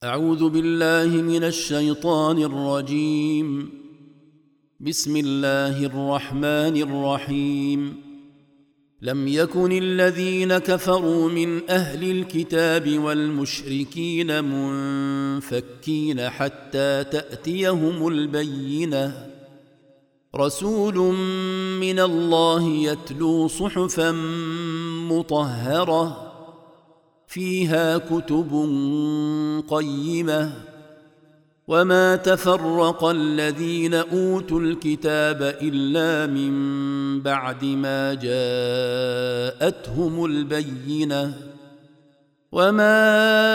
أعوذ بالله من الشيطان الرجيم. بسم الله الرحمن الرحيم. لم يكن الذين كفروا من أهل الكتاب والمشركين منفكين حتى تأتيهم البينة، رسول من الله يتلو صحفا مطهرة فيها كتب قيمة، وما تفرق الذين أوتوا الكتاب إلا من بعد ما جاءتهم البينة، وما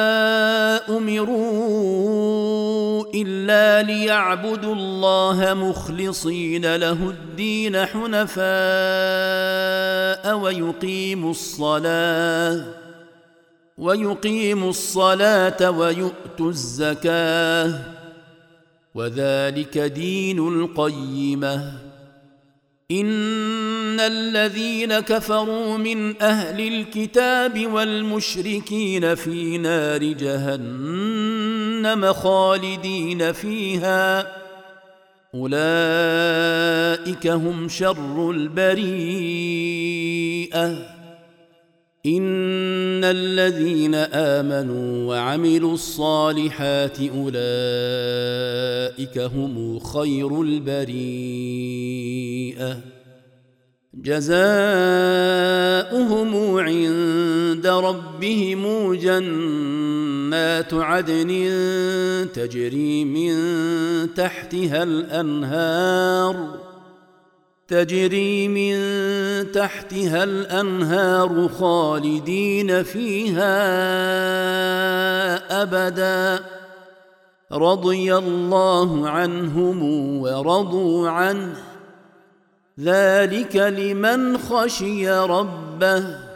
أمروا إلا ليعبدوا الله مخلصين له الدين حنفاء ويقيموا الصلاة ويؤتوا الزكاة، وذلك دين القيمة. إن الذين كفروا من أهل الكتاب والمشركين في نار جهنم خالدين فيها، أولئك هم شر البريئة. إن الذين آمنوا وعملوا الصالحات أولئك هم خير البريئة، جزاؤهم عند ربهم جنات عدن تجري من تحتها الأنهار خالدين فيها أبدا، رضي الله عنهم ورضوا عنه، ذلك لمن خشي ربه.